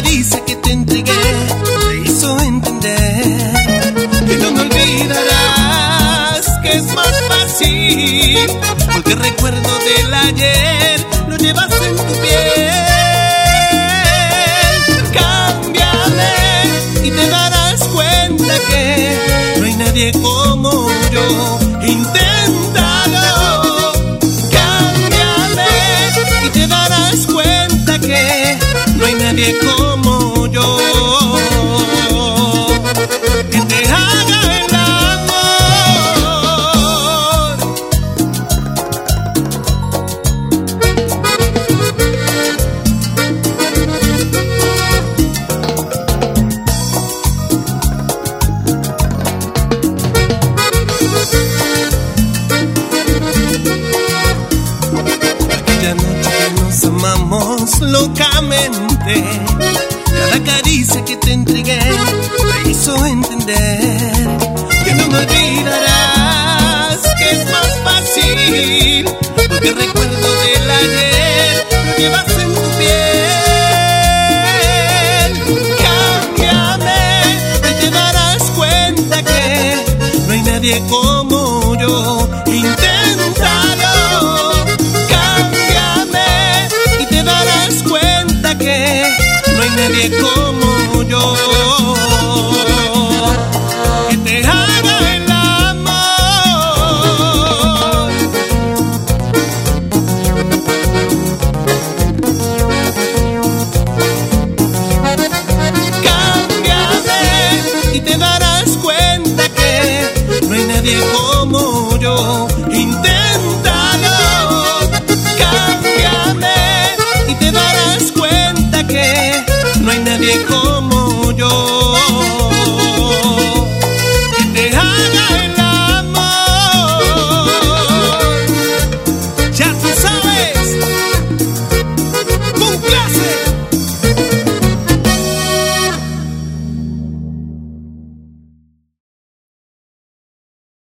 caricia que te entregué te hizo entender que no me olvidarás, que es más fácil, porque el recuerdo del ayer lo llevas en tu piel. Cámbiame y te darás cuenta que no hay nadie como yo. Inténtalo. Cámbiame y te darás cuenta que no hay nadie como yo que te haga el amor. Aquella noche que nos amamos locamente, cada caricia que te entregué te hizo entender que no me olvidarás, que es más fácil, porque el recuerdo del ayer lo llevas en tu piel. Cámbiame y te darás cuenta que no hay nadie como yo. Inténtalo. Cámbiame y te darás cuenta que no hay nadie como yo.